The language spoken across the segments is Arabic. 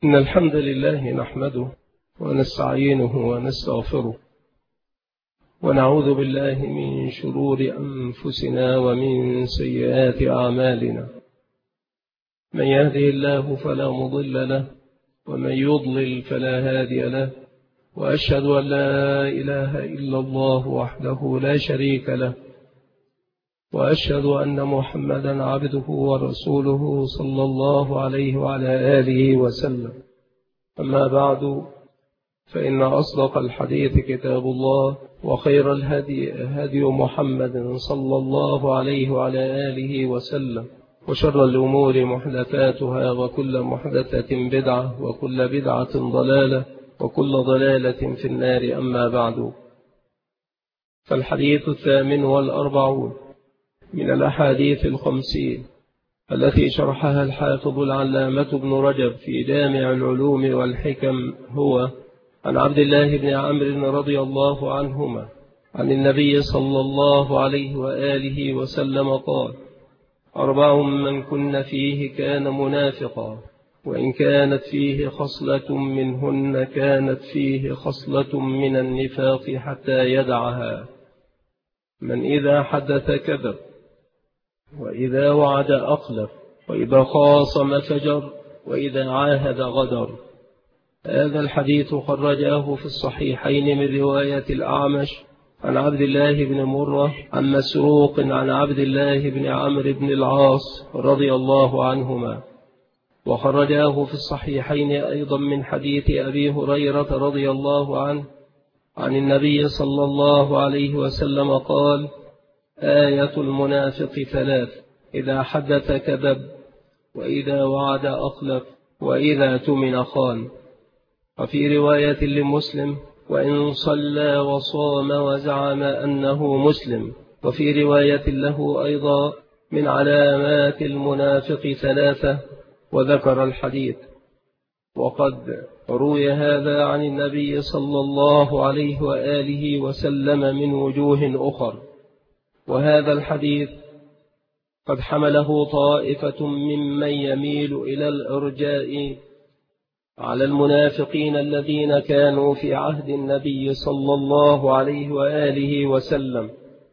إن الحمد لله نحمده ونستعينه ونستغفره ونعوذ بالله من شرور أنفسنا ومن سيئات أعمالنا. من يهده الله فلا مضل له ومن يضلل فلا هادي له، وأشهد أن لا إله إلا الله وحده لا شريك له، وأشهد أن محمدا عبده ورسوله صلى الله عليه وعلى آله وسلم. أما بعد، فإن أصدق الحديث كتاب الله، وخير الهدي هدي محمد صلى الله عليه وعلى آله وسلم، وشر الأمور محدثاتها، وكل محدثة بدعة، وكل بدعة ضلالة، وكل ضلالة في النار. أما بعد، فالحديث 48 من الأحاديث 50 التي شرحها الحافظ العلامة ابن رجب في جامع العلوم والحكم هو عن عبد الله بن عمرو رضي الله عنهما عن النبي صلى الله عليه وآله وسلم قال: 4 من كن فيه كان منافقا، وإن كانت فيه خصلة منهن كانت فيه خصلة من النفاق حتى يدعها: من إذا حدث كذب، وإذا وعد أخلف، وإذا خاصم فجر، وإذا عاهد غدر. هذا الحديث خرجاه في الصحيحين من رواية الأعمش عن عبد الله بن مرة عن مسروق عن عبد الله بن عمرو بن العاص رضي الله عنهما، وخرجاه في الصحيحين أيضا من حديث أبي هريرة رضي الله عنه عن النبي صلى الله عليه وسلم قال: آية المنافق 3: إذا حدث كذب، وإذا وعد أخلف، وإذا اؤتمن خان. وفي رواية لمسلم: وإن صلى وصام وزعم أنه مسلم. وفي رواية له أيضا: من علامات المنافق 3، وذكر الحديث. وقد روي هذا عن النبي صلى الله عليه وآله وسلم من وجوه أخر. وهذا الحديث قد حمله طائفة ممن يميل إلى الإرجاء على المنافقين الذين كانوا في عهد النبي صلى الله عليه وآله وسلم،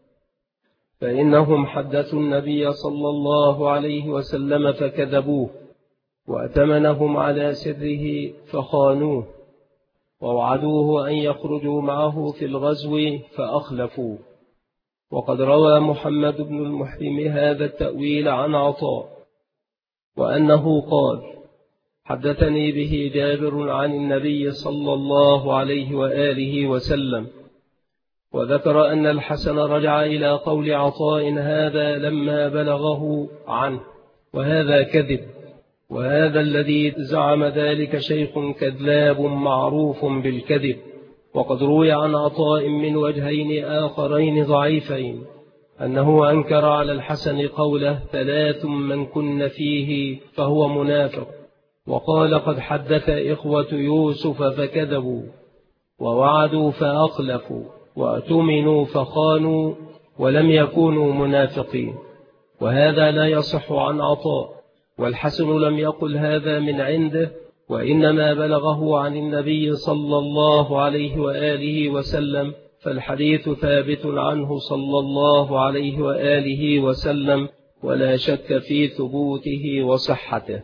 فإنهم حدثوا النبي صلى الله عليه وسلم فكذبوه، وأتمنهم على سره فخانوه، ووعدوه أن يخرجوا معه في الغزو فأخلفوه. وقد روى محمد بن المحرم هذا التأويل عن عطاء، وأنه قال: حدثني به جابر عن النبي صلى الله عليه وآله وسلم. وذكر أن الحسن رجع إلى قول عطاء هذا لما بلغه عنه، وهذا كذب، وهذا الذي زعم ذلك شيخ كذاب معروف بالكذب. وقد روي عن عطاء من وجهين آخرين ضعيفين أنه أنكر على الحسن قوله: 3 من كن فيه فهو منافق، وقال: قد حدث إخوة يوسف فكذبوا، ووعدوا فأخلفوا، وأتمنوا فخانوا، ولم يكونوا منافقين. وهذا لا يصح عن عطاء، والحسن لم يقل هذا من عنده، وإنما بلغه عن النبي صلى الله عليه وآله وسلم، فالحديث ثابت عنه صلى الله عليه وآله وسلم، ولا شك في ثبوته وصحته.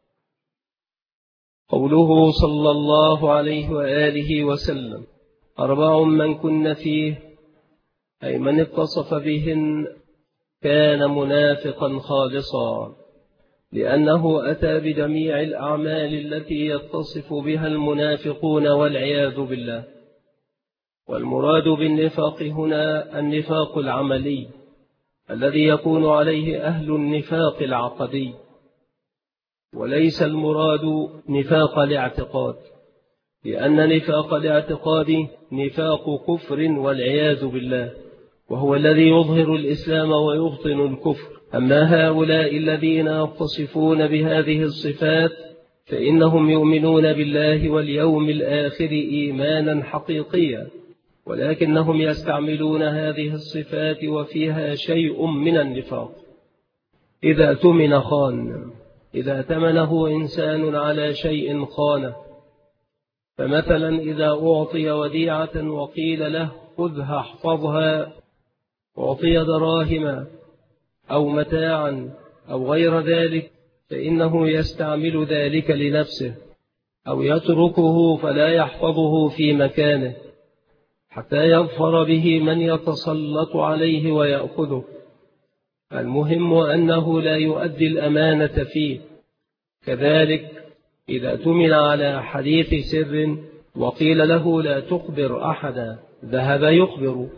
قوله صلى الله عليه وآله وسلم: 4 من كن فيه، أي من اتصف بهن كان منافقا خالصا، لأنه أتى بجميع الأعمال التي يتصف بها المنافقون والعياذ بالله. والمراد بالنفاق هنا النفاق العملي الذي يكون عليه أهل النفاق العقدي، وليس المراد نفاق الاعتقاد، لأن نفاق الاعتقاد نفاق كفر والعياذ بالله، وهو الذي يظهر الإسلام ويبطن الكفر. أما هؤلاء الذين يتصفون بهذه الصفات فإنهم يؤمنون بالله واليوم الآخر إيمانا حقيقيا، ولكنهم يستعملون هذه الصفات وفيها شيء من النفاق. إذا اؤتمن خان، إذا ائتمنه إنسان على شيء خانه. فمثلا إذا أعطي وديعة وقيل له خذها احفظها، أعطي دراهم أو متاعا أو غير ذلك، فإنه يستعمل ذلك لنفسه أو يتركه فلا يحفظه في مكانه حتى يظفر به من يتسلط عليه ويأخذه. المهم أنه لا يؤدي الأمانة فيه. كذلك إذا اؤتمن على حديث سر وقيل له لا تخبر أحدا، ذهب يخبر،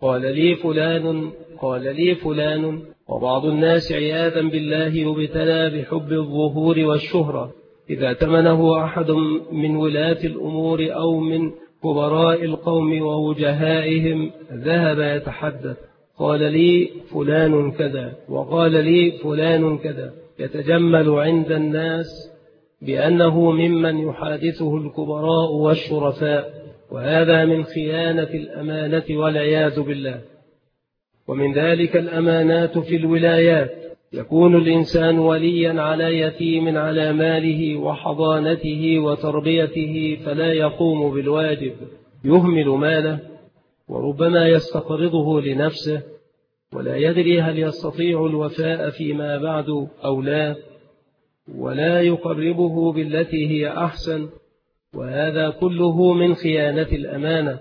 قال لي فلان. وبعض الناس عياذا بالله يبتلى بحب الظهور والشهرة. إذا ائتمنه أحد من ولاة الأمور أو من كبراء القوم ووجهائهم ذهب يتحدث، قال لي فلان كذا وقال لي فلان كذا، يتجمل عند الناس بأنه ممن يحادثه الكبراء والشرفاء، وهذا من خيانة الأمانة والعياذ بالله. ومن ذلك الأمانات في الولايات. يكون الإنسان وليا على يتيم على ماله وحضانته وتربيته فلا يقوم بالواجب، يهمل ماله وربما يستقرضه لنفسه ولا يدري هل يستطيع الوفاء فيما بعد أو لا، ولا يقربه بالتي هي أحسن، وهذا كله من خيانة الأمانة.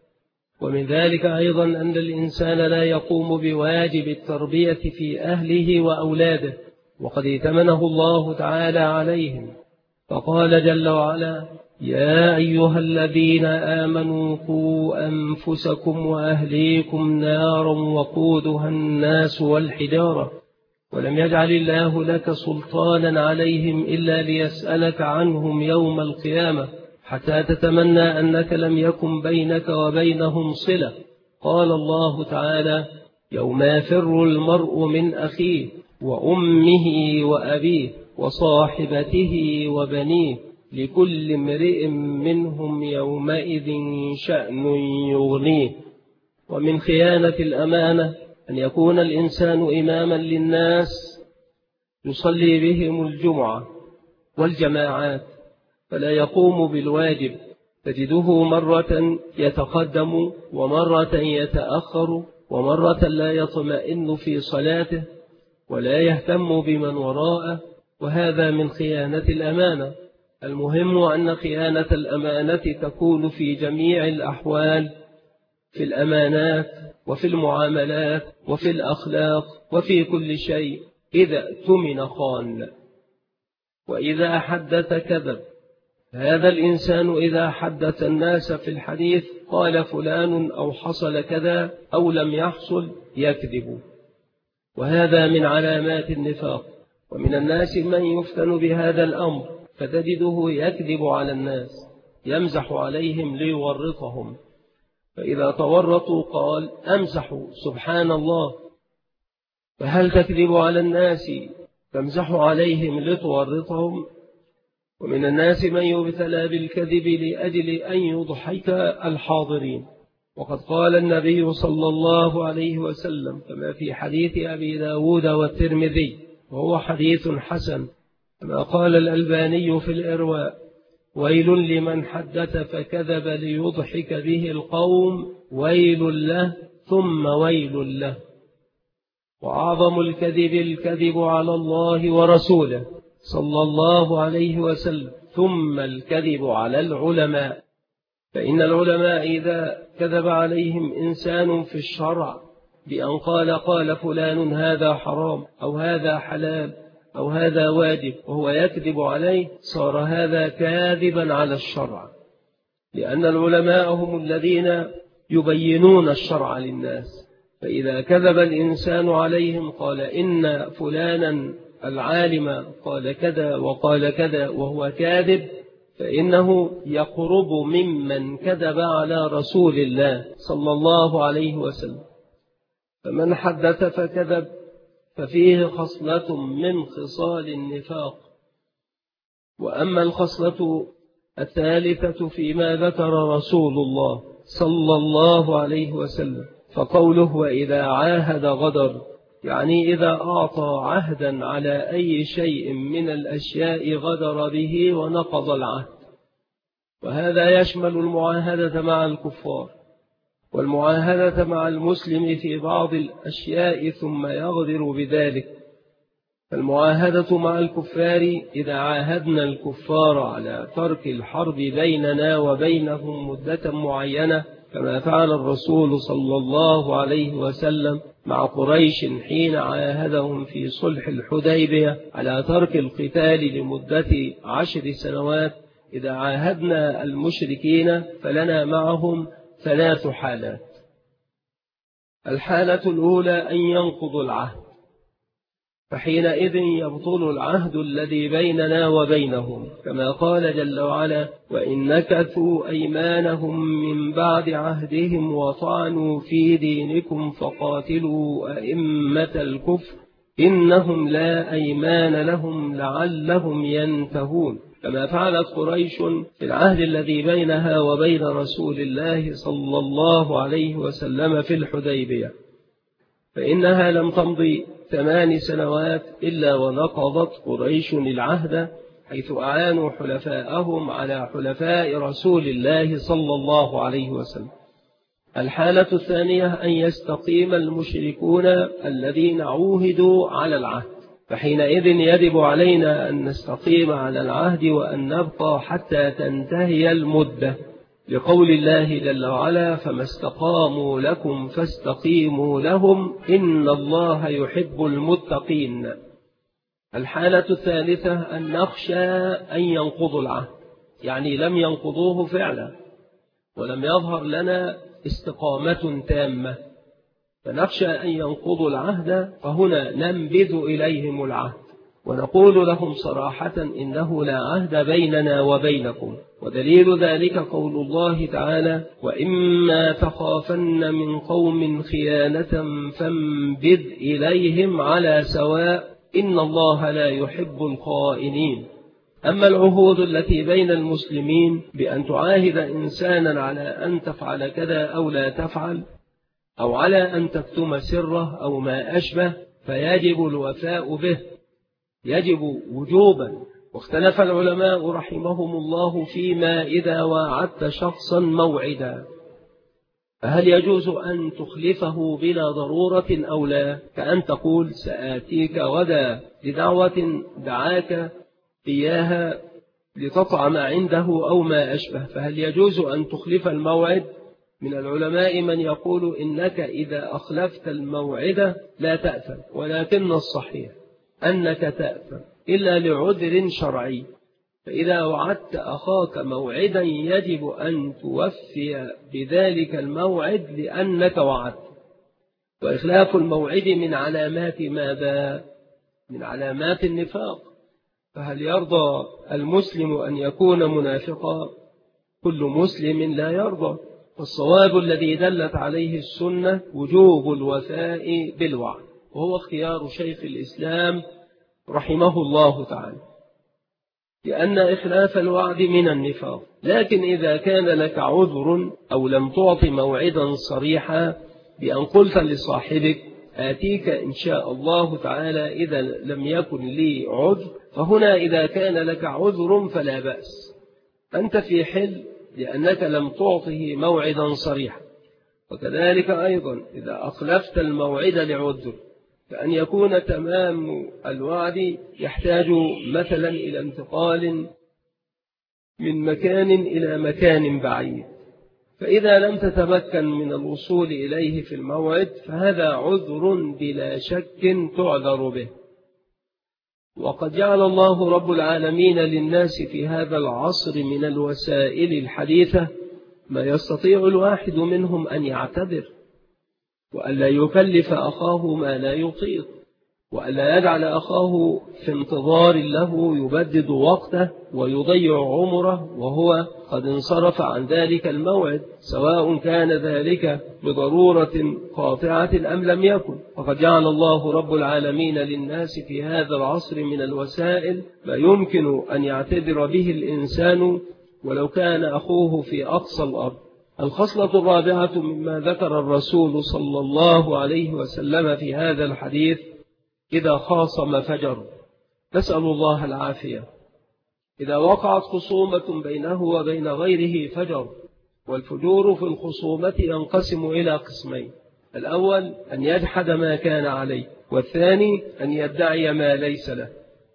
ومن ذلك أيضا أن الإنسان لا يقوم بواجب التربية في أهله وأولاده، وقد ائتمنه الله تعالى عليهم، فقال جل وعلا: يا أيها الذين آمنوا قوا أنفسكم وأهليكم نارا وقودها الناس والحجارة، ولم يجعل الله لك سلطانا عليهم إلا ليسألك عنهم يوم القيامة حتى تتمنى أنك لم يكن بينك وبينهم صلة. قال الله تعالى: يوم يفر المرء من أخيه وأمه وأبيه وصاحبته وبنيه لكل امرئ منهم يومئذ شأن يغنيه. ومن خيانة الأمانة أن يكون الإنسان إماما للناس يصلي بهم الجمعة والجماعات فلا يقوم بالواجب، تجده مرة يتقدم ومرة يتأخر ومرة لا يطمئن في صلاته ولا يهتم بمن وراءه، وهذا من خيانة الأمانة. المهم أن خيانة الأمانة تكون في جميع الأحوال، في الأمانات وفي المعاملات وفي الأخلاق وفي كل شيء. إذا اؤتمن خان وإذا حدث كذب. هذا الإنسان إذا حدث الناس في الحديث قال فلان أو حصل كذا أو لم يحصل يكذب، وهذا من علامات النفاق. ومن الناس من يفتن بهذا الأمر فتجده يكذب على الناس، يمزح عليهم ليورطهم، فإذا تورطوا قال أمزح سبحان الله. فهل تكذب على الناس تمزح عليهم لتورطهم؟ ومن الناس من يبتلى بالكذب لأجل أن يضحك الحاضرين، وقد قال النبي صلى الله عليه وسلم كما في حديث أبي داود والترمذي وهو حديث حسن، كما قال الألباني في الإرواء: ويل لمن حدث فكذب ليضحك به القوم، ويل له ثم ويل له. وأعظم الكذب الكذب على الله ورسوله صلى الله عليه وسلم، ثم الكذب على العلماء. فإن العلماء إذا كذب عليهم إنسان في الشرع بأن قال فلان هذا حرام أو هذا حلال أو هذا واجب وهو يكذب عليه، صار هذا كاذبا على الشرع، لأن العلماء هم الذين يبينون الشرع للناس. فإذا كذب الإنسان عليهم قال إن فلانا العالم قال كذا وقال كذا وهو كاذب، فإنه يقرب ممن كذب على رسول الله صلى الله عليه وسلم. فمن حدث فكذب ففيه خصلة من خصال النفاق. وأما الخصلة الثالثة فيما ذكر رسول الله صلى الله عليه وسلم فقوله: وإذا عاهد غدر، يعني إذا أعطى عهدا على أي شيء من الأشياء غدر به ونقض العهد، وهذا يشمل المعاهدة مع الكفار والمعاهدة مع المسلم في بعض الأشياء ثم يغدر بذلك. فالمعاهدة مع الكفار إذا عاهدنا الكفار على ترك الحرب بيننا وبينهم مدة معينة كما فعل الرسول صلى الله عليه وسلم مع قريش حين عاهدهم في صلح الحديبية على ترك القتال لمدة 10 سنوات، إذا عاهدنا المشركين فلنا معهم 3 حالات. الحالة الأولى أن ينقضوا العهد، فحينئذ يبطل العهد الذي بيننا وبينهم كما قال جل وعلا: وإن نكثوا أيمانهم من بعد عهدهم وطعنوا في دينكم فقاتلوا أئمة الكفر إنهم لا أيمان لهم لعلهم ينتهون، كما فعلت قريش في العهد الذي بينها وبين رسول الله صلى الله عليه وسلم في الحديبية، فإنها لم تمضي 8 سنوات إلا ونقضت قريش العهد، حيث أعانوا حلفاءهم على حلفاء رسول الله صلى الله عليه وسلم. الحالة الثانية أن يستقيم المشركون الذين عوهدوا على العهد، فحينئذ يجب علينا أن نستقيم على العهد وأن نبقى حتى تنتهي المدة، لقول الله جل وعلا: فما استقاموا لكم فاستقيموا لهم إن الله يحب المتقين. الحالة الثالثة أن نخشى أن ينقضوا العهد، يعني لم ينقضوه فعلا ولم يظهر لنا استقامة تامة، فنخشى أن ينقضوا العهد، فهنا ننبذ إليهم العهد ونقول لهم صراحة إنه لا عهد بيننا وبينكم. ودليل ذلك قول الله تعالى: وإما تخافن من قوم خيانة فانبذ إليهم على سواء إن الله لا يحب الخائنين. أما العهود التي بين المسلمين بأن تعاهد إنسانا على أن تفعل كذا أو لا تفعل، أو على أن تكتم سره أو ما أشبه، فيجب الوفاء به، يجب وجوبا. واختلف العلماء رحمهم الله فيما إذا وعدت شخصا موعدا، فهل يجوز أن تخلفه بلا ضرورة أو لا؟ كأن تقول: سآتيك غدا لدعوة دعاك إياها لتطعم عنده أو ما أشبه، فهل يجوز أن تخلف الموعد؟ من العلماء من يقول إنك إذا أخلفت الموعد لا تأثم، ولكن الصحيح أنك تأثم إلا لعذر شرعي. فإذا وعدت أخاك موعدا يجب أن توفي بذلك الموعد لأنك وعدت. وإخلاف الموعد من علامات ماذا؟ من علامات النفاق. فهل يرضى المسلم أن يكون منافقا؟ كل مسلم لا يرضى. والصواب الذي دلت عليه السنة وجوب الوفاء بالوعد، وهو اختيار شيخ الإسلام رحمه الله تعالى، لأن إخلاف الوعد من النفاق. لكن إذا كان لك عذر أو لم تعط موعدا صريحا بأن قلت لصاحبك: آتيك إن شاء الله تعالى إذا لم يكن لي عذر، فهنا إذا كان لك عذر فلا بأس، أنت في حل لأنك لم تعطه موعدا صريحا. وكذلك أيضا إذا أخلفت الموعد لعذر، فأن يكون تمام الوعد يحتاج مثلا إلى انتقال من مكان إلى مكان بعيد، فإذا لم تتمكن من الوصول إليه في الموعد فهذا عذر بلا شك تعذر به. وقد جعل الله رب العالمين للناس في هذا العصر من الوسائل الحديثة ما يستطيع الواحد منهم أن يعتذر، وألا يكلف أخاه ما لا يطيق، وألا يجعل أخاه في انتظار له يبدد وقته ويضيع عمره وهو قد انصرف عن ذلك الموعد، سواء كان ذلك بضرورة قاطعة أم لم يكن. فقد جعل الله رب العالمين للناس في هذا العصر من الوسائل ما يمكن أن يعتذر به الإنسان ولو كان أخوه في أقصى الأرض. الخصلة الرابعة مما ذكر الرسول صلى الله عليه وسلم في هذا الحديث: إذا خاصم فجر. نسأل الله العافية. إذا وقعت خصومة بينه وبين غيره فجر. والفجور في الخصومة ينقسم إلى قسمين: الأول أن يجحد ما كان عليه، والثاني أن يدعي ما ليس له.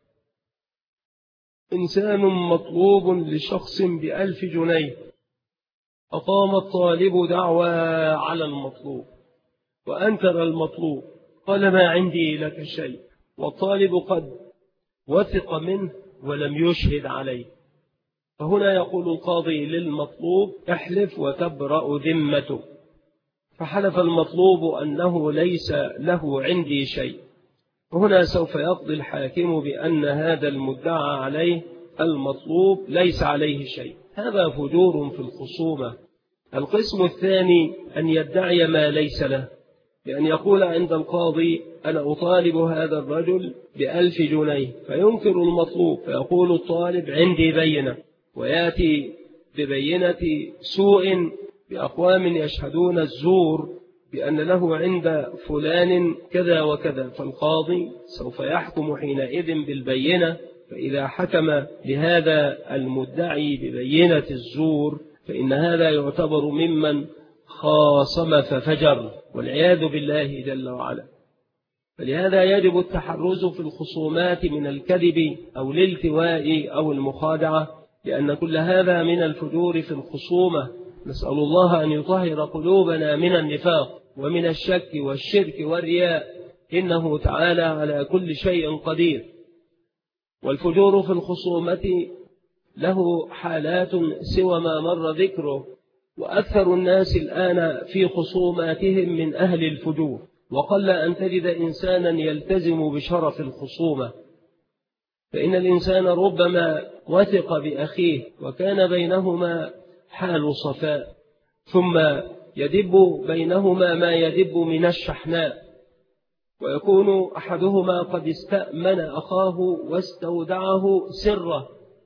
إنسان مطلوب لشخص ب1000 جنيه، أقام الطالب دعوى على المطلوب وأنكر المطلوب، قال: ما عندي لك شيء، والطالب قد وثق منه ولم يشهد عليه. فهنا يقول القاضي للمطلوب: احلف وتبرأ ذمته. فحلف المطلوب أنه ليس له عندي شيء. وهنا سوف يقضي الحاكم بأن هذا المدعى عليه المطلوب ليس عليه شيء. هذا فجور في الخصومة. القسم الثاني أن يدعي ما ليس له، بأن يقول عند القاضي: أنا أطالب هذا الرجل ب1000 جنيه، فينكر المطلوب، فيقول الطالب: عندي بينة، ويأتي ببينة سوء بأقوام يشهدون الزور بأن له عند فلان كذا وكذا. فالقاضي سوف يحكم حينئذ بالبينة. فإذا حكم لهذا المدعي ببينة الزور فإن هذا يعتبر ممن خاصم ففجر، والعياذ بالله جل وعلا. فلهذا يجب التحرز في الخصومات من الكذب أو الالتواء أو المخادعة، لأن كل هذا من الفجور في الخصومة. نسأل الله أن يطهر قلوبنا من النفاق ومن الشك والشرك والرياء، إنه تعالى على كل شيء قدير. والفجور في الخصومة له حالات سوى ما مر ذكره، وأكثر الناس الآن في خصوماتهم من أهل الفجور، وقل أن تجد إنسانا يلتزم بشرف الخصومة. فإن الإنسان ربما وثق بأخيه وكان بينهما حال صفاء، ثم يدب بينهما ما يدب من الشحناء، ويكون أحدهما قد استأمن أخاه واستودعه سره،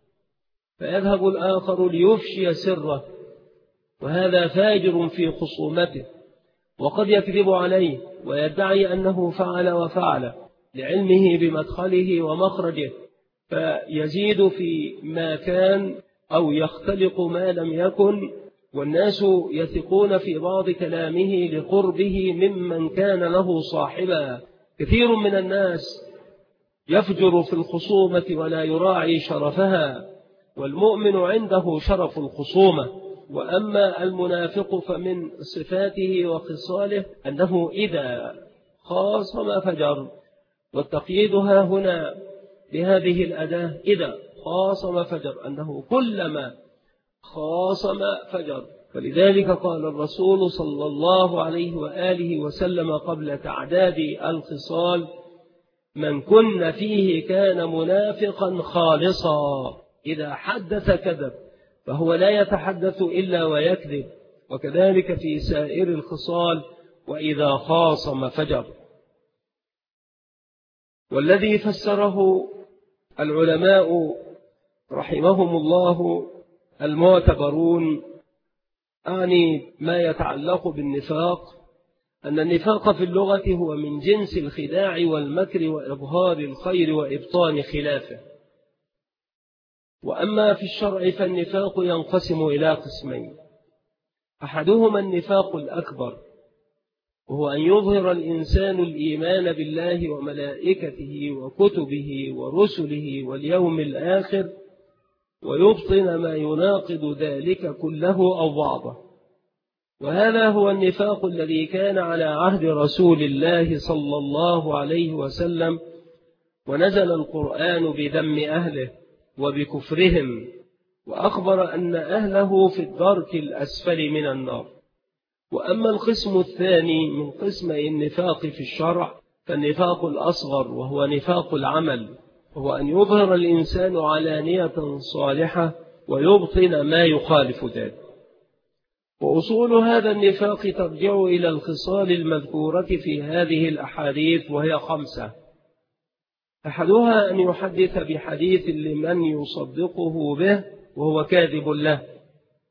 فيذهب الآخر ليفشي سره، وهذا فاجر في خصومته. وقد يكذب عليه ويدعي أنه فعل وفعل لعلمه بمدخله ومخرجه، فيزيد في ما كان أو يختلق ما لم يكن، والناس يثقون في بعض كلامه لقربه ممن كان له صاحبا. كثير من الناس يفجر في الخصومة ولا يراعي شرفها، والمؤمن عنده شرف الخصومة. وأما المنافق فمن صفاته وخصاله أنه إذا خاصم فجر. والتقييدها هنا بهذه الأداة: إذا خاصم فجر، أنه كلما خاصم فجر. فلذلك قال الرسول صلى الله عليه وآله وسلم قبل تعداد الخصال: من كن فيه كان منافقا خالصا، إذا حدث كذب، فهو لا يتحدث إلا ويكذب. وكذلك في سائر الخصال: وإذا خاصم فجر. والذي فسره العلماء رحمهم الله المعتبرون، أعني ما يتعلق بالنفاق، أن النفاق في اللغة هو من جنس الخداع والمكر وإظهار الخير وإبطان خلافه. وأما في الشرع فالنفاق ينقسم إلى قسمين: أحدهما النفاق الأكبر، وهو أن يظهر الإنسان الإيمان بالله وملائكته وكتبه ورسله واليوم الآخر، ويبطن ما يناقض ذلك كله أو بعضه. وهذا هو النفاق الذي كان على عهد رسول الله صلى الله عليه وسلم، ونزل القرآن بذم أهله وبكفرهم، وأخبر أن أهله في الدرك الأسفل من النار. وأما القسم الثاني من قسمي النفاق في الشرع فالنفاق الأصغر، وهو نفاق العمل، وهو أن يظهر الإنسان علانية صالحة ويبطن ما يخالف ذلك. وأصول هذا النفاق ترجع إلى الخصال المذكورة في هذه الأحاديث، وهي 5: أحدها أن يحدث بحديث لمن يصدقه به وهو كاذب له،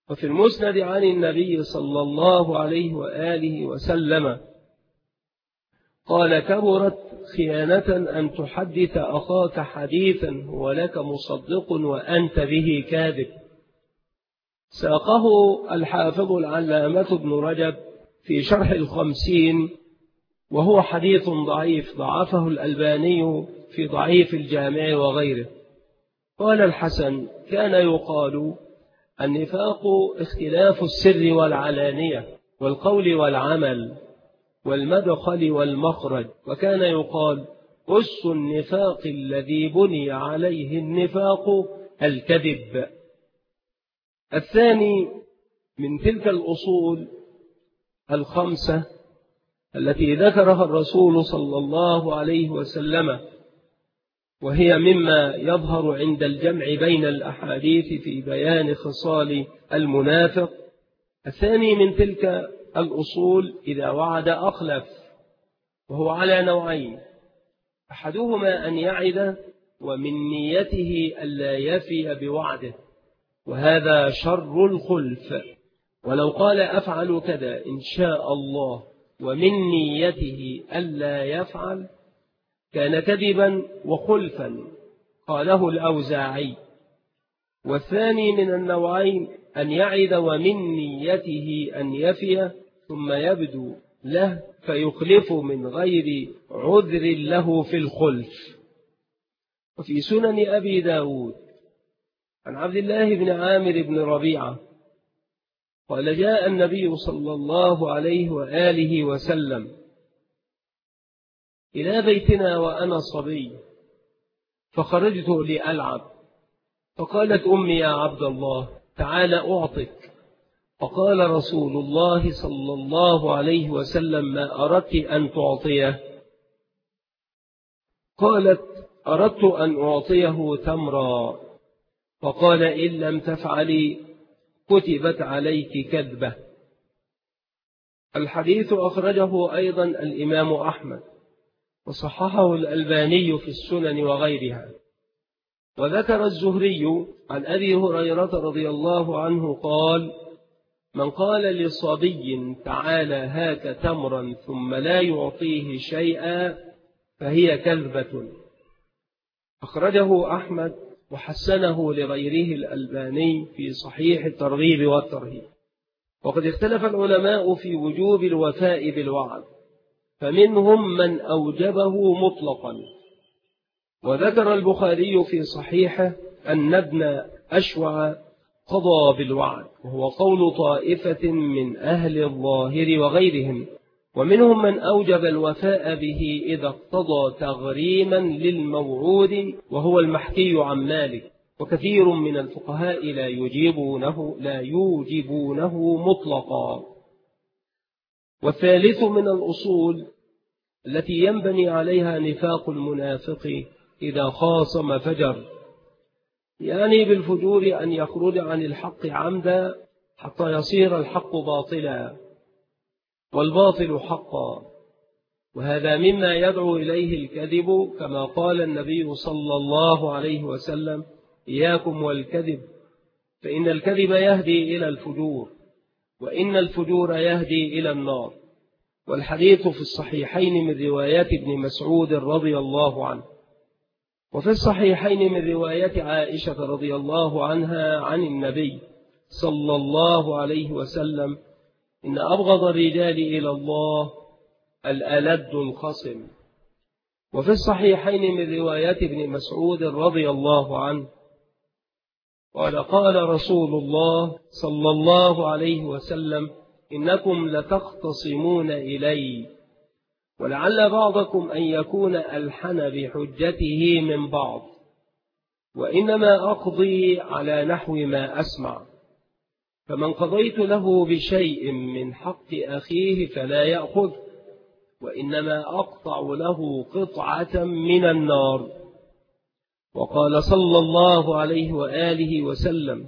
وفي المسند عن النبي صلى الله عليه وآله وسلم قال: كبرت خيانة أن تحدث أخاك حديثا هو لك مصدق وأنت به كاذب. ساقه الحافظ العلامة ابن رجب في شرح الخمسين، وهو حديث ضعيف ضعفه الألباني في ضعيف الجامع وغيره. قال الحسن: كان يقال النفاق اختلاف السر والعلانية والقول والعمل والمدخل والمخرج، وكان يقال: أس النفاق الذي بني عليه النفاق الكذب. الثاني من تلك الأصول الخمسة التي ذكرها الرسول صلى الله عليه وسلم، وهي مما يظهر عند الجمع بين الأحاديث في بيان خصال المنافق. الثاني من تلك الأصول: إذا وعد أخلف، وهو على نوعين: أحدهما أن يعد ومن نيته ألا يفي بوعده، وهذا شر الخلف، ولو قال أفعل كذا إن شاء الله ومن نيته ألا يفعل كان كذبا وخلفا، قاله الأوزاعي. والثاني من النوعين أن يعد ومن نيته أن يفي ثم يبدو له فيخلف من غير عذر له في الخلف. وفي سنن أبي داود عن عبد الله بن عامر بن ربيعة قال: جاء النبي صلى الله عليه وآله وسلم إلى بيتنا وأنا صبي، فخرجت لألعب، فقالت أمي: يا عبد الله تعال أعطك. فقال رسول الله صلى الله عليه وسلم: ما أردت أن تعطيه؟ قالت: أردت أن أعطيه تمرا. فقال: إن لم تفعلي كتبت عليك كذبة. الحديث أخرجه أيضا الإمام أحمد، وصححه الألباني في السنن وغيرها. وذكر الزهري عن أبي هريرة رضي الله عنه قال: من قال لصبي تعالى هاك تمرا ثم لا يعطيه شيئا فهي كذبة. أخرجه أحمد وحسنه لغيره الألباني في صحيح الترغيب والترهيب. وقد اختلف العلماء في وجوب الوفاء بالوعد، فمنهم من أوجبه مطلقا. وذكر البخاري في صحيحه أن ابن أشوع قضى بالوعد، وهو قول طائفة من أهل الظاهر وغيرهم. ومنهم من أوجب الوفاء به إذا اقتضى تغريما للموعود، وهو المحكي عن مالك. وكثير من الفقهاء لا يوجبونه مطلقا. والثالث من الأصول التي ينبني عليها نفاق المنافق إذا خاصم فجر، يعني بالفجور أن يخرج عن الحق عمدا حتى يصير الحق باطلا والباطل حقا، وهذا مما يدعو إليه الكذب، كما قال النبي صلى الله عليه وسلم: إياكم والكذب فإن الكذب يهدي إلى الفجور، وإن الفجور يهدي إلى النار. والحديث في الصحيحين من روايات ابن مسعود رضي الله عنه، وفي الصحيحين من رواية عائشة رضي الله عنها عن النبي صلى الله عليه وسلم: إن أبغض الرجال إلى الله الألد الخصم. وفي الصحيحين من رواية ابن مسعود رضي الله عنه قال: قال رسول الله صلى الله عليه وسلم: إنكم لتختصمون إلي، ولعل بعضكم أن يكون ألحن بحجته من بعض، وإنما أقضي على نحو ما أسمع، فمن قضيت له بشيء من حق أخيه فلا يأخذ، وإنما أقطع له قطعة من النار. وقال صلى الله عليه وآله وسلم: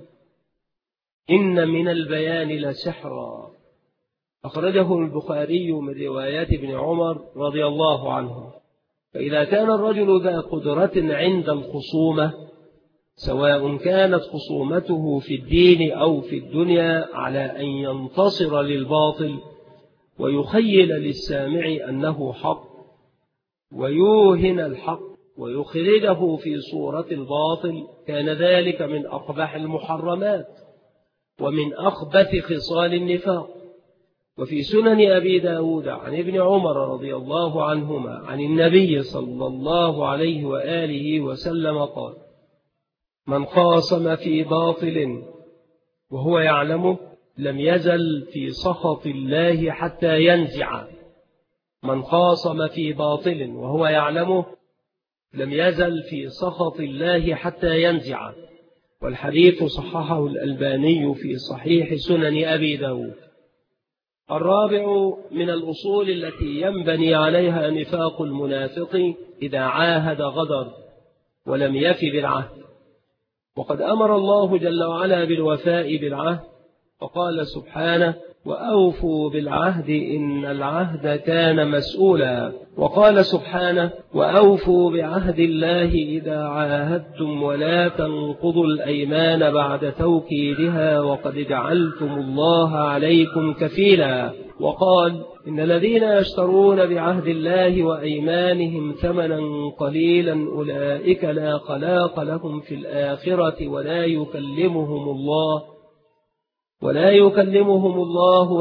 إن من البيان لسحرا. أخرجه البخاري من روايات ابن عمر رضي الله عنه. فإذا كان الرجل ذا قدرة عند الخصومة سواء كانت خصومته في الدين أو في الدنيا، على أن ينتصر للباطل ويخيل للسامع أنه حق ويوهن الحق ويخرجه في صورة الباطل، كان ذلك من أقبح المحرمات ومن أخبث خصال النفاق. وفي سنن أبي داود عن ابن عمر رضي الله عنهما عن النبي صلى الله عليه وآله وسلم قال: من خاصم في باطل وهو يعلمه لم يزل في سخط الله حتى ينزع. من خاصم في باطل وهو يعلمه لم يزل في سخط الله حتى ينزع. والحديث صححه الألباني في صحيح سنن أبي داود. الرابع من الأصول التي ينبني عليها نفاق المنافق: إذا عاهد غدر ولم يف بالعهد. وقد أمر الله جل وعلا بالوفاء بالعهد، فقال سبحانه: وأوفوا بالعهد إن العهد كان مسؤولا. وقال سبحانه: وأوفوا بعهد الله إذا عاهدتم ولا تنقضوا الأيمان بعد توكيدها وقد جعلتم الله عليكم كفيلا. وقال: إن الذين يشترون بعهد الله وأيمانهم ثمنا قليلا أولئك لا خلاق لهم في الآخرة ولا يكلمهم الله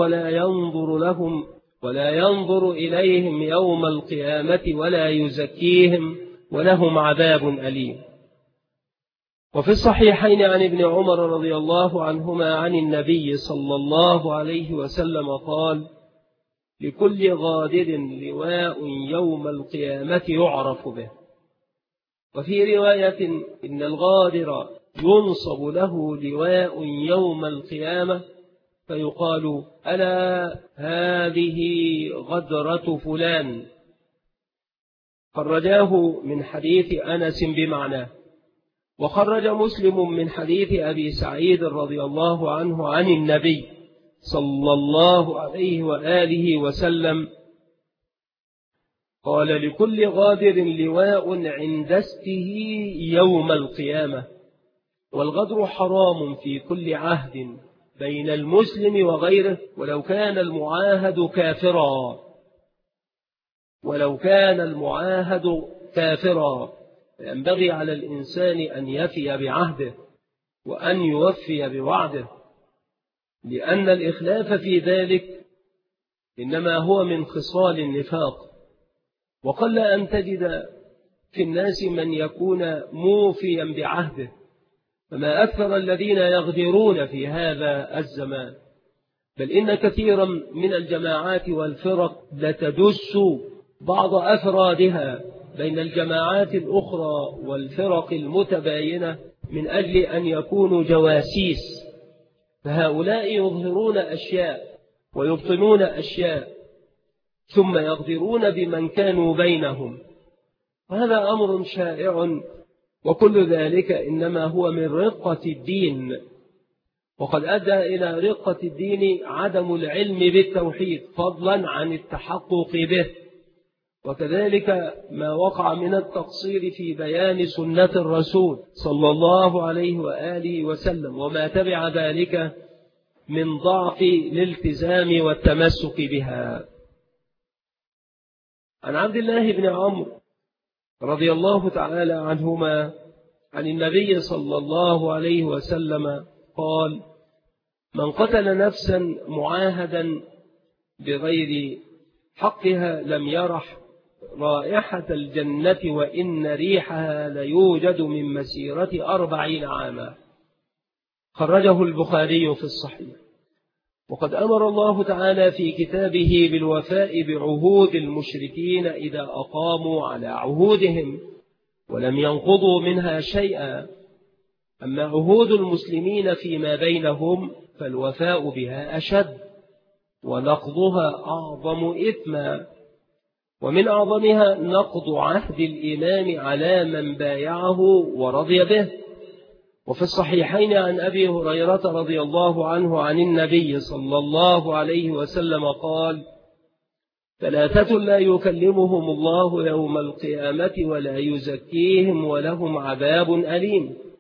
ولا ينظر إليهم يوم القيامة ولا يزكيهم ولهم عذاب أليم. وفي الصحيحين عن ابن عمر رضي الله عنهما عن النبي صلى الله عليه وسلم قال: لكل غادر لواء يوم القيامة يعرف به. وفي رواية: إن الغادر ينصب له لواء يوم القيامة فيقال: ألا هذه غدرة فلان. خرجاه من حديث أنس بمعناه. وخرج مسلم من حديث أبي سعيد رضي الله عنه عن النبي صلى الله عليه وآله وسلم قال: لكل غادر لواء عند استه يوم القيامة. والغدر حرام في كل عهد بين المسلم وغيره، ولو كان المعاهد كافرا ينبغي على الإنسان أن يفي بعهده وأن يوفي بوعده، لأن الإخلاف في ذلك إنما هو من خصال النفاق. وقل أن تجد في الناس من يكون موفيا بعهده، فما أكثر الذين يغدرون في هذا الزمان. بل إن كثيرا من الجماعات والفرق لتدس بعض أفرادها بين الجماعات الأخرى والفرق المتباينة من أجل أن يكونوا جواسيس، فهؤلاء يظهرون أشياء ويبطنون أشياء ثم يغدرون بمن كانوا بينهم. وهذا أمر شائع، وكل ذلك إنما هو من رقة الدين. وقد أدى إلى رقة الدين عدم العلم بالتوحيد فضلا عن التحقق به، وكذلك ما وقع من التقصير في بيان سنة الرسول صلى الله عليه وآله وسلم، وما تبع ذلك من ضعف الالتزام والتمسك بها. عن عبد الله بن عمرو رضي الله تعالى عنهما عن النبي صلى الله عليه وسلم قال: من قتل نفسا معاهدا بغير حقها لم يرح رائحة الجنة وإن ريحها ليوجد من مسيرة 40 عاما. خرجه البخاري في الصحيح. وقد أمر الله تعالى في كتابه بالوفاء بعهود المشركين إذا أقاموا على عهودهم ولم ينقضوا منها شيئا. أما عهود المسلمين فيما بينهم فالوفاء بها أشد ونقضها أعظم إثما، ومن أعظمها نقض عهد الإمام على من بايعه ورضي به. وفي الصحيحين عن أبي هريرة رضي الله عنه عن النبي صلى الله عليه وسلم قال: 3 لا يكلمهم الله يوم القيامة ولا يزكيهم ولهم عذاب أليم.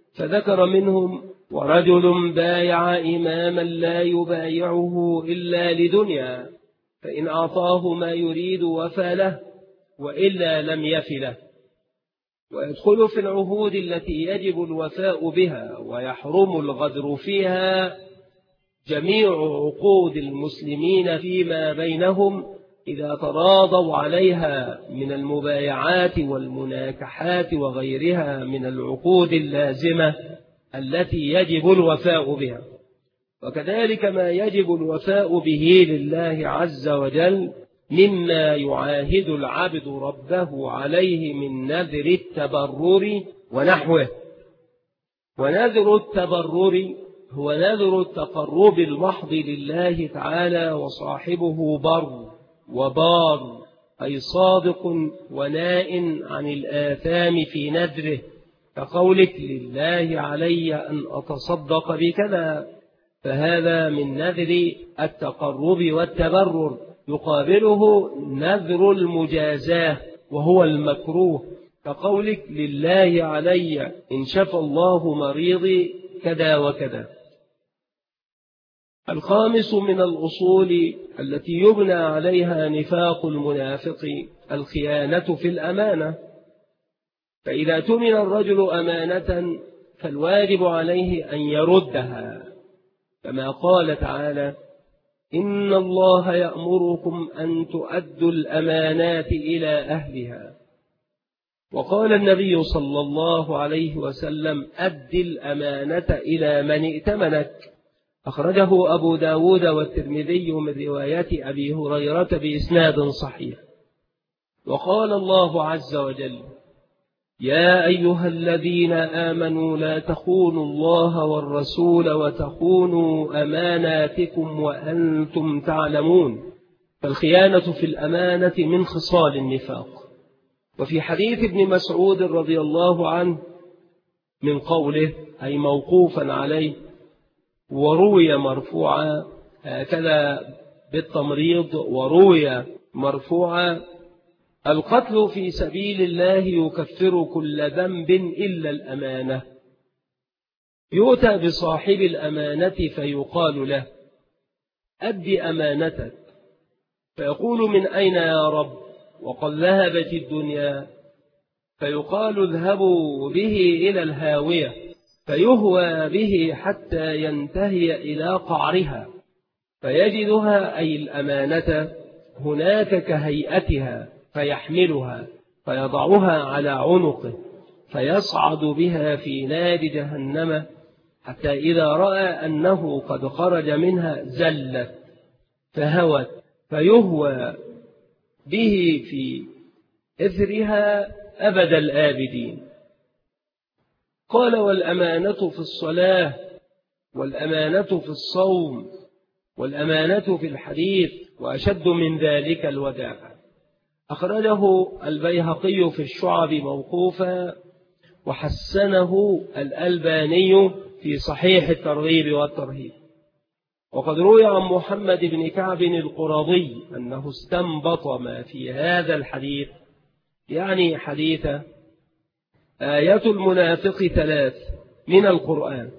فذكر منهم: ورجل بايع إماما لا يبايعه إلا لدنيا، فإن أعطاه ما يريد وفى له، وإلا لم يف له. ويدخل في العهود التي يجب الوفاء بها ويحرم الغدر فيها جميع عقود المسلمين فيما بينهم إذا تراضوا عليها من المبايعات والمناكحات وغيرها من العقود اللازمة التي يجب الوفاء بها. وكذلك ما يجب الوفاء به لله عز وجل مما يعاهد العبد ربه عليه من نذر التبرر ونحوه. ونذر التبرر هو نذر التقرب المحض لله تعالى، وصاحبه بر وبار، أي صادق وناء عن الآثام في نذره، كقولك: لله علي أن أتصدق بكذا، فهذا من نذر التقرب والتبرر. يقابله نذر المجازاة وهو المكروه، كقولك: لله علي إن شفى الله مريضي كذا وكذا. الخامس من الأصول التي يبنى عليها نفاق المنافق الخيانة في الأمانة. فإذا تمن الرجل أمانة فالواجب عليه أن يردها، كما قال تعالى: إن الله يأمركم أن تؤدوا الأمانات إلى أهلها. وقال النبي صلى الله عليه وسلم: أد الأمانة إلى من ائتمنك. أخرجه أبو داود والترمذي من رواية أبي هريرة بإسناد صحيح. وقال الله عز وجل: يا أيها الذين آمنوا لا تخونوا الله والرسول وتخونوا أماناتكم وأنتم تعلمون. فالخيانة في الأمانة من خصال النفاق. وفي حديث ابن مسعود رضي الله عنه من قوله، أي موقوفا عليه، وروي مرفوعا، هكذا بالتمريض، وروي مرفوعا: القتل في سبيل الله يكفر كل ذنب إلا الأمانة. يؤتى بصاحب الأمانة فيقال له: أد أمانتك، فيقول: من أين يا رب؟ وقد ذهبت الدنيا. فيقال: اذهبوا به إلى الهاوية، فيهوى به حتى ينتهي إلى قعرها، فيجدها، أي الأمانة، هناك كهيئتها، فيحملها فيضعها على عنقه، فيصعد بها في نار جهنم، حتى إذا رأى أنه قد خرج منها زلت فهوت، فيهوى به في إثرها أبد الآبدين. قال: والأمانة في الصلاة، والأمانة في الصوم، والأمانة في الحديث، وأشد من ذلك الوداع. أخرجه البيهقي في الشعب موقوفا، وحسنه الألباني في صحيح الترغيب والترهيب. وقد روي عن محمد بن كعب القرظي أنه استنبط ما في هذا الحديث، يعني حديث آية المنافق 3 من القرآن.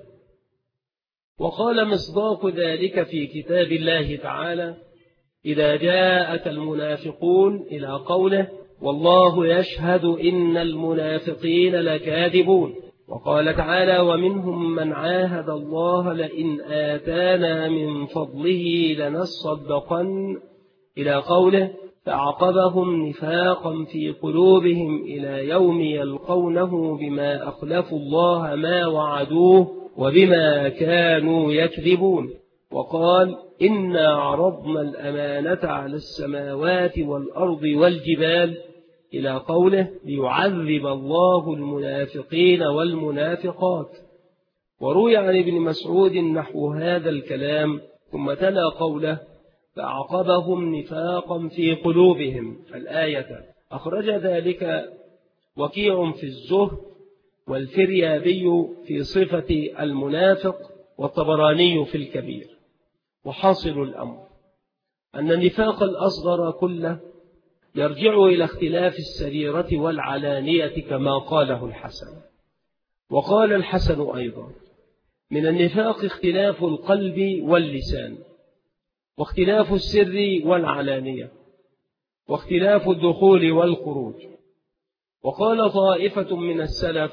وقال: مصداق ذلك في كتاب الله تعالى: إذا جاءك المنافقون، إلى قوله: والله يشهد إن المنافقين لكاذبون. وقال تعالى: ومنهم من عاهد الله لئن آتانا من فضله لنصدقن، إلى قوله: فأعقبهم نفاقا في قلوبهم إلى يوم يلقونه بما أخلفوا الله ما وعدوه وبما كانوا يكذبون. وقال: إنا عرضنا الأمانة على السماوات والأرض والجبال، إلى قوله: ليعذب الله المنافقين والمنافقات. وروي عن ابن مسعود نحو هذا الكلام، ثم تلا قوله: فأعقبهم نفاقا في قلوبهم الآية. أخرج ذلك وكيع في الزهد، والفريابي في صفة المنافق، والطبراني في الكبير. وحاصل الأمر أن النفاق الأصغر كله يرجع إلى اختلاف السريرة والعلانية، كما قاله الحسن. وقال الحسن أيضا: من النفاق اختلاف القلب واللسان، واختلاف السر والعلانية، واختلاف الدخول والخروج. وقال طائفة من السلف: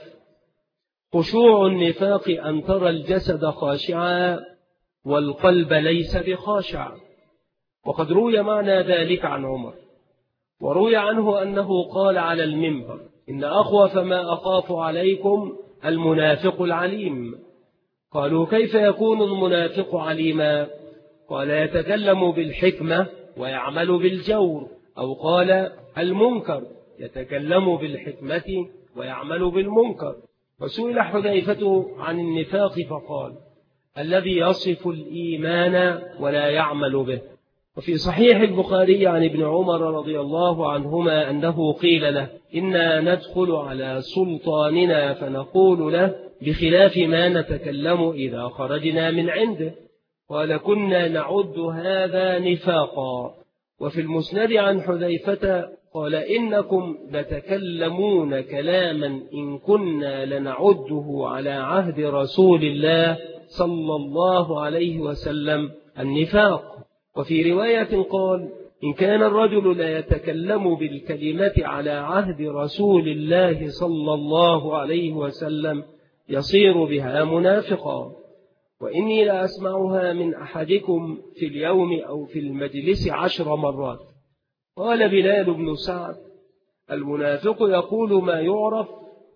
خشوع النفاق أن ترى الجسد خاشعا والقلب ليس بخاشع. وقد روي معنى ذلك عن عمر، وروي عنه أنه قال على المنبر: إن أخوف ما أخاف عليكم المنافق العليم. قالوا: كيف يكون المنافق عليما؟ قال: يتكلم بالحكمة ويعمل بالجور. أو قال: المنكر، يتكلم بالحكمة ويعمل بالمنكر. فسئل حذيفة عن النفاق فقال: الذي يصف الإيمان ولا يعمل به. وفي صحيح البخاري عن ابن عمر رضي الله عنهما أنه قيل له: إنا ندخل على سلطاننا فنقول له بخلاف ما نتكلم إذا خرجنا من عنده. قال: كنا نعد هذا نفاقا. وفي المسند عن حذيفة قال: إنكم لتكلمون كلاما إن كنا لنعده على عهد رسول الله صلى الله عليه وسلم النفاق. وفي رواية قال: إن كان الرجل لا يتكلم بالكلمة على عهد رسول الله صلى الله عليه وسلم يصير بها منافقا. وإني لأسمعها من أحدكم في اليوم أو في المجلس 10 مرات. قال بلال بن سعد: المنافق يقول ما يعرف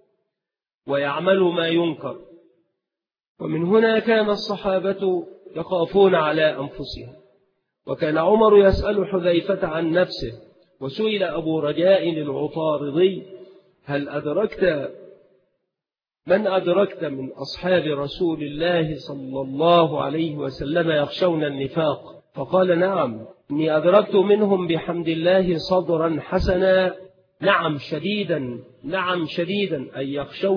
ويعمل ما ينكر. ومن هنا كان الصحابة يخافون على أنفسهم. وكان عمر يسأل حذيفة عن نفسه. وسئل أبو رجاء العطاردي: هل أدركت من أدركت من أصحاب رسول الله صلى الله عليه وسلم يخشون النفاق؟ فقال: نعم، إني أدركت منهم بحمد الله صدرا حسنا، نعم شديدا، نعم شديدا، أي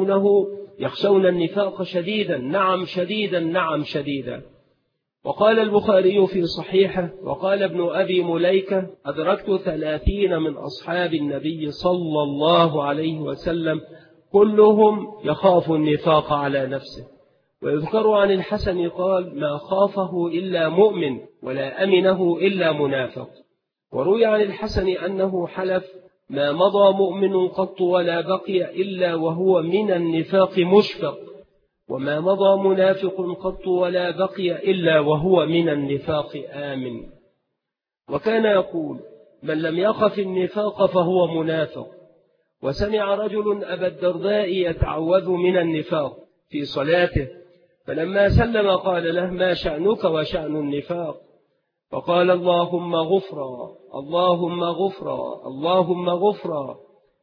يخشون النفاق شديدا، نعم شديدا، نعم شديدا. وقال البخاري في صحيحه: وقال ابن أبي مليكة: أدركت 30 من أصحاب النبي صلى الله عليه وسلم كلهم يخاف النفاق على نفسه. ويذكر عن الحسن قال: ما خافه إلا مؤمن ولا أمنه إلا منافق. وروي عن الحسن أنه حلف: ما مضى مؤمن قط ولا بقي إلا وهو من النفاق مشفق، وما مضى منافق قط ولا بقي إلا وهو من النفاق آمن. وكان يقول: من لم يخف النفاق فهو منافق. وسمع رجل أبا الدرداء يتعوذ من النفاق في صلاته، فلما سلم قال له: ما شأنك وشأن النفاق؟ فقال: اللهم غفرا، اللهم غفرا، اللهم غفرا،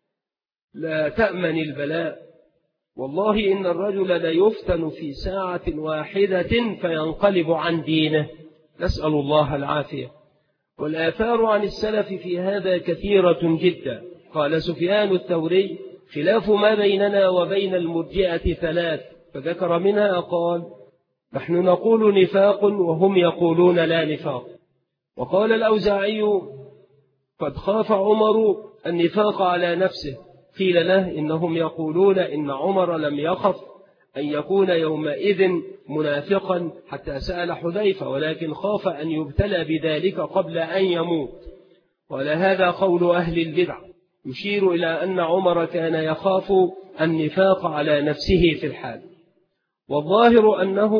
لا تأمن البلاء. والله إن الرجل ليفتن في ساعة واحدة فينقلب عن دينه، نسأل الله العافية. والآثار عن السلف في هذا كثيرة جدا. قال سفيان الثوري: خلاف ما بيننا وبين المرجئة 3، فذكر منها قال: نحن نقول نفاق وهم يقولون لا نفاق. وقال الأوزاعي: قد خاف عمر النفاق على نفسه. قيل له: إنهم يقولون إن عمر لم يخف أن يكون يومئذ منافقا حتى سأل حذيفة، ولكن خاف أن يبتلى بذلك قبل أن يموت. ولهذا قول أهل البدع يشير إلى أن عمر كان يخاف النفاق على نفسه في الحال. والظاهر أنه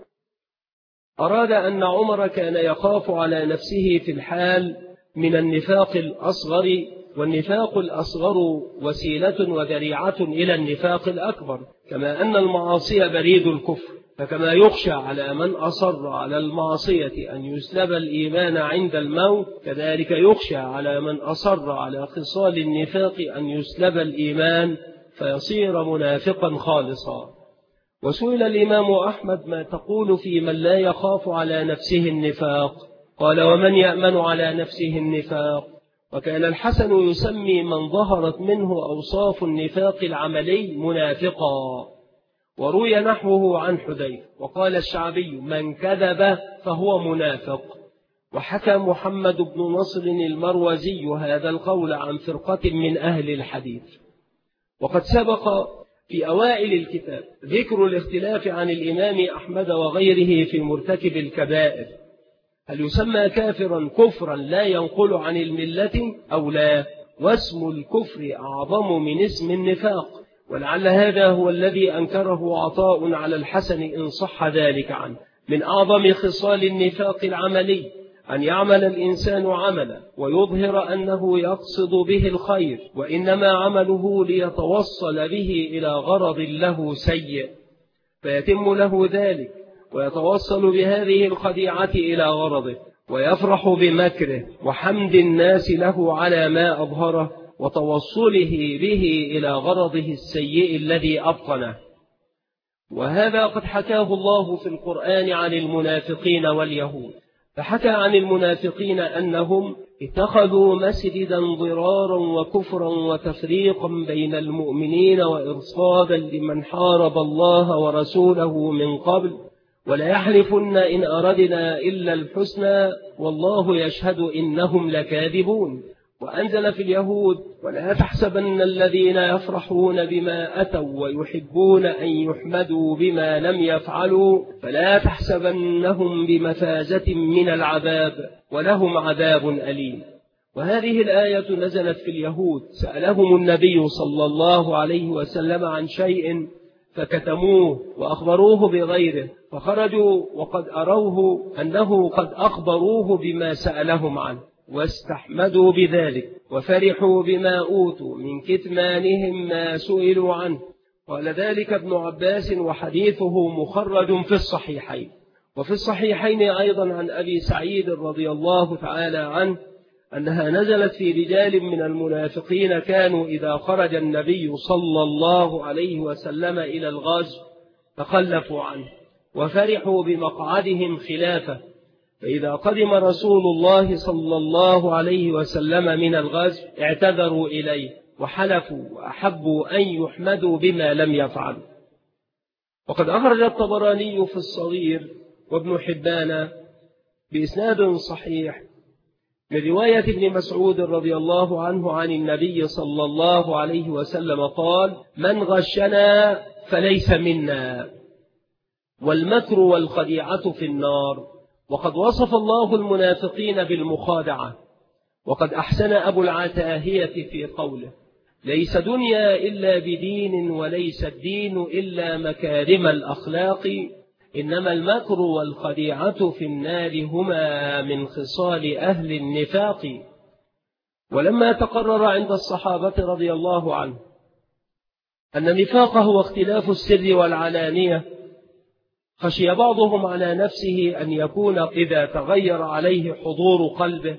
أراد أن عمر كان يخاف على نفسه في الحال من النفاق الأصغر، والنفاق الأصغر وسيلة وذريعة إلى النفاق الأكبر، كما أن المعاصي بريد الكفر. فكما يخشى على من أصر على المعصية أن يسلب الإيمان عند الموت، كذلك يخشى على من أصر على خصال النفاق أن يسلب الإيمان فيصير منافقا خالصا. وسئل الإمام أحمد: ما تقول في من لا يخاف على نفسه النفاق؟ قال: ومن يأمن على نفسه النفاق؟ وكان الحسن يسمي من ظهرت منه أوصاف النفاق العملي منافقا. وروي نحوه عن حذيفة. وقال الشعبي: من كذب فهو منافق. وحكى محمد بن نصر المروزي هذا القول عن فرقة من أهل الحديث. وقد سبق في أوائل الكتاب ذكر الاختلاف عن الإمام أحمد وغيره في مرتكب الكبائر، هل يسمى كافرا كفرا لا ينقل عن الملة أو لا؟ واسم الكفر أعظم من اسم النفاق، ولعل هذا هو الذي أنكره عطاء على الحسن إن صح ذلك عنه. من أعظم خصال النفاق العملي أن يعمل الإنسان عملا ويظهر أنه يقصد به الخير، وإنما عمله ليتوصل به إلى غرض له سيء، فيتم له ذلك ويتوصل بهذه الخديعة إلى غرضه، ويفرح بمكره وحمد الناس له على ما أظهره وتوصله به إلى غرضه السيء الذي أبطنه. وهذا قد حكاه الله في القرآن عن المنافقين واليهود، فحكى عن المنافقين أنهم اتخذوا مسجدا ضرارا وكفرا وتفريقا بين المؤمنين وإرصادا لمن حارب الله ورسوله من قبل، ولا يحلفن إن أردنا إلا الحسنى والله يشهد إنهم لكاذبون. وأنزل في اليهود: ولا تحسبن الذين يفرحون بما أتوا ويحبون أن يحمدوا بما لم يفعلوا فلا تحسبنهم بمفازة من العذاب ولهم عذاب أليم. وهذه الآية نزلت في اليهود، سألهم النبي صلى الله عليه وسلم عن شيء فكتموه وأخبروه بغيره، فخرجوا وقد أروه أنه قد أخبروه بما سألهم عنه، واستحمدوا بذلك وفرحوا بما أوتوا من كتمانهم ما سئلوا عنه. قال ذلك ابن عباس، وحديثه مخرج في الصحيحين. وفي الصحيحين أيضا عن أبي سعيد رضي الله تعالى عنه أنها نزلت في رجال من المنافقين كانوا إذا خرج النبي صلى الله عليه وسلم إلى الغزو تخلفوا عنه وفرحوا بمقعدهم خلافه، فإذا قدم رسول الله صلى الله عليه وسلم من الغزو اعتذروا إليه وحلفوا وأحبوا أن يحمدوا بما لم يفعلوا. وقد أخرج الطبراني في الصغير وابن حبان بإسناد صحيح من رواية ابن مسعود رضي الله عنه عن النبي صلى الله عليه وسلم قال: من غشنا فليس منا، والمكر والخديعة في النار. وقد وصف الله المنافقين بالمخادعة، وقد أحسن أبو العتاهية في قوله: ليس دنيا إلا بدين، وليس الدين إلا مكارم الأخلاق، إنما المكر والخديعة في النار هما من خصال أهل النفاق. ولما تقرر عند الصحابة رضي الله عنه أن النفاق هو اختلاف السر والعلانية، خشي بعضهم على نفسه أن يكون إذا تغير عليه حضور قلبه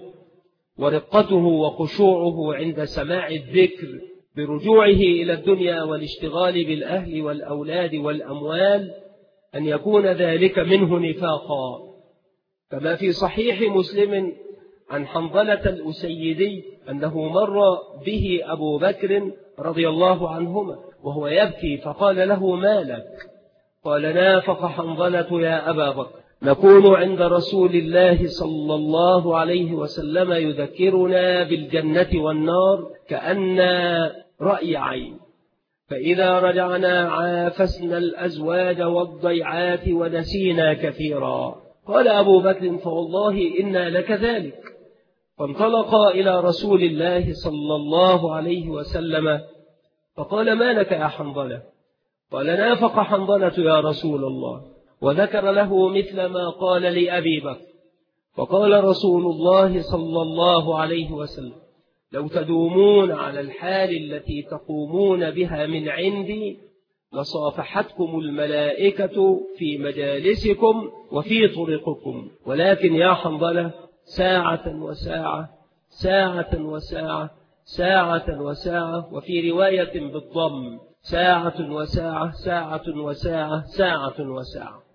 ورقته وخشوعه عند سماع الذكر برجوعه إلى الدنيا والاشتغال بالأهل والأولاد والأموال أن يكون ذلك منه نفاقا، كما في صحيح مسلم عن حنظلة الأسيدي أنه مر به أبو بكر رضي الله عنهما وهو يبكي فقال له: ما لك؟ قال: نافق حنظلة يا أبا بكر، نكون عند رسول الله صلى الله عليه وسلم يذكرنا بالجنة والنار كأن رأي عين، فإذا رجعنا عافسنا الأزواج والضيعات ونسينا كثيرا. قال أبو بكر: فوالله إنا لكذلك. فانطلقا إلى رسول الله صلى الله عليه وسلم فقال: ما لك يا حنظلة؟ قال: نافق حنظلة يا رسول الله، وذكر له مثل ما قال لأبي بكر. فقال رسول الله صلى الله عليه وسلم: لو تدومون على الحال التي تقومون بها من عندي لصافحتكم الملائكة في مجالسكم وفي طرقكم، ولكن يا حنظلة ساعة وساعة، ساعة وساعة، ساعة وساعة، وفي رواية بالضم ساعة وساعة، ساعة وساعة، ساعة وساعة.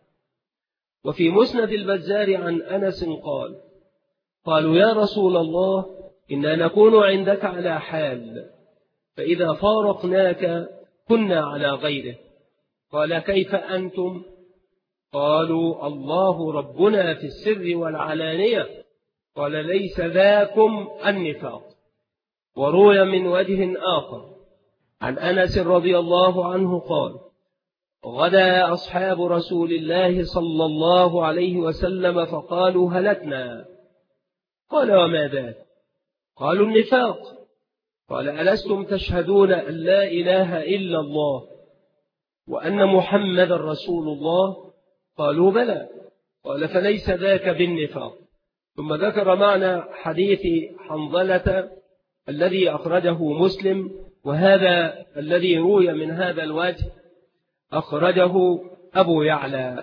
وفي مسند البزار عن أنس قال: قالوا يا رسول الله إنا نكون عندك على حال، فإذا فارقناك كنا على غيره. قال: كيف أنتم؟ قالوا: الله ربنا في السر والعلانية. قال: ليس ذاكم النفاق. وروي من وجه آخر: عن أنس رضي الله عنه قال: غدا أصحاب رسول الله صلى الله عليه وسلم فقالوا: هلكنا. قال: وما ذاك؟ قالوا: النفاق. قال: ألستم تشهدون أن لا إله إلا الله وأن محمد رسول الله؟ قالوا: بلى. قال: فليس ذاك بالنفاق. ثم ذكر معنى حديث حنظلة الذي أخرجه مسلم، وهذا الذي روي من هذا الوجه أخرجه أبو يعلى.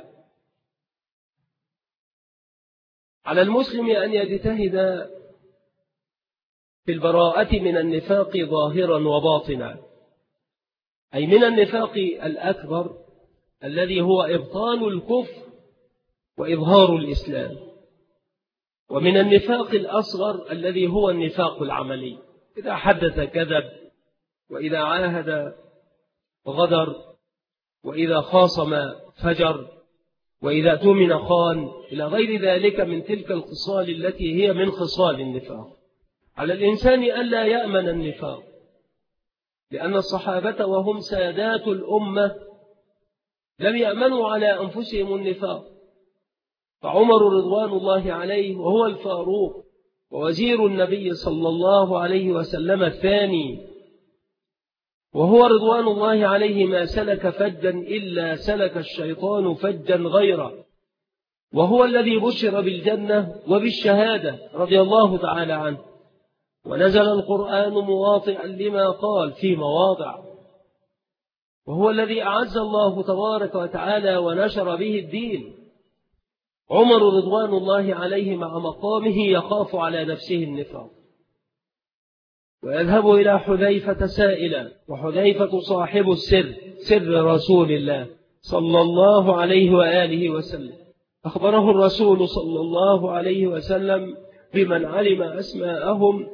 على المسلم أن يجتهد في البراءة من النفاق ظاهرا وباطنا، أي من النفاق الأكبر الذي هو إبطال الكفر وإظهار الإسلام، ومن النفاق الأصغر الذي هو النفاق العملي، إذا حدث كذب، وإذا عاهد غدر، وإذا خاصم فجر، وإذا اؤتمن خان، إلى غير ذلك من تلك الخصال التي هي من خصال النفاق. على الإنسان ألا يأمن النفاق، لأن الصحابة وهم سادات الأمة لم يأمنوا على أنفسهم النفاق. فعمر رضوان الله عليه وهو الفاروق ووزير النبي صلى الله عليه وسلم الثاني، وهو رضوان الله عليه ما سلك فجا إلا سلك الشيطان فجا غيره، وهو الذي بشر بالجنة وبالشهادة رضي الله تعالى عنه، ونزل القرآن مواطئا لما قال في مواضع، وهو الذي أعز الله تبارك وتعالى ونشر به الدين. عمر رضوان الله عليه مع مقامه يخاف على نفسه النفاق، ويذهب إلى حذيفة سائلا، وحذيفة صاحب السر، سر رسول الله صلى الله عليه وآله وسلم. أخبره الرسول صلى الله عليه وسلم بمن علم أسماءهم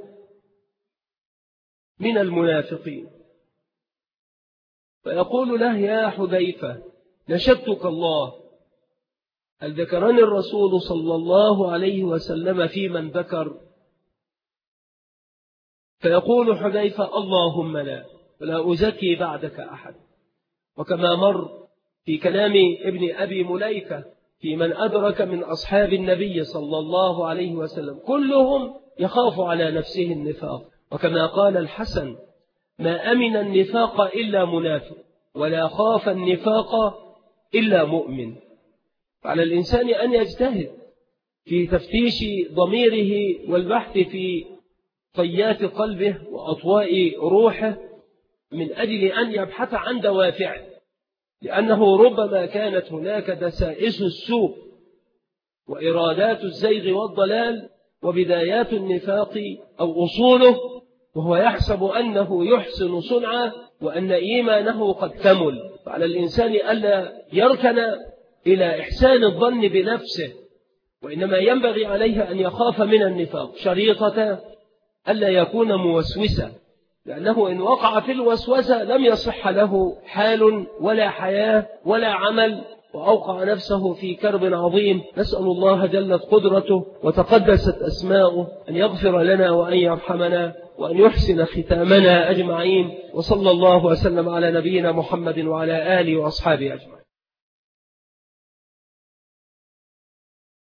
من المنافقين، فيقول له: يا حذيفة نشدتك الله، هل ذكرني الرسول صلى الله عليه وسلم في من ذكر؟ فيقول حذيفة: اللهم لا، ولا أزكي بعدك أحد. وكما مر في كلام ابن أبي مليكة في من أدرك من أصحاب النبي صلى الله عليه وسلم كلهم يخاف على نفسه النفاق، وكما قال الحسن: ما أمن النفاق إلا منافق، ولا خاف النفاق إلا مؤمن. فعلى الإنسان أن يجتهد في تفتيش ضميره والبحث في طيات قلبه وأطواء روحه من أجل أن يبحث عن دوافعه، لأنه ربما كانت هناك دسائس السوء وإرادات الزيغ والضلال وبدايات النفاق أو أصوله، وهو يحسب أنه يحسن صنعا وأن إيمانه قد كمل. فعلى الإنسان ألا يركن إلى إحسان الظن بنفسه، وإنما ينبغي عليه أن يخاف من النفاق شريطة ألا يكون موسوسا، لأنه إن وقع في الوسوسة لم يصح له حال ولا حياة ولا عمل، وأوقع نفسه في كرب عظيم. نسأل الله جلت قدرته وتقدست أسماؤه أن يغفر لنا وأن يرحمنا وأن يحسن ختامنا أجمعين، وصلى الله وسلم على نبينا محمد وعلى آله وأصحابه أجمعين.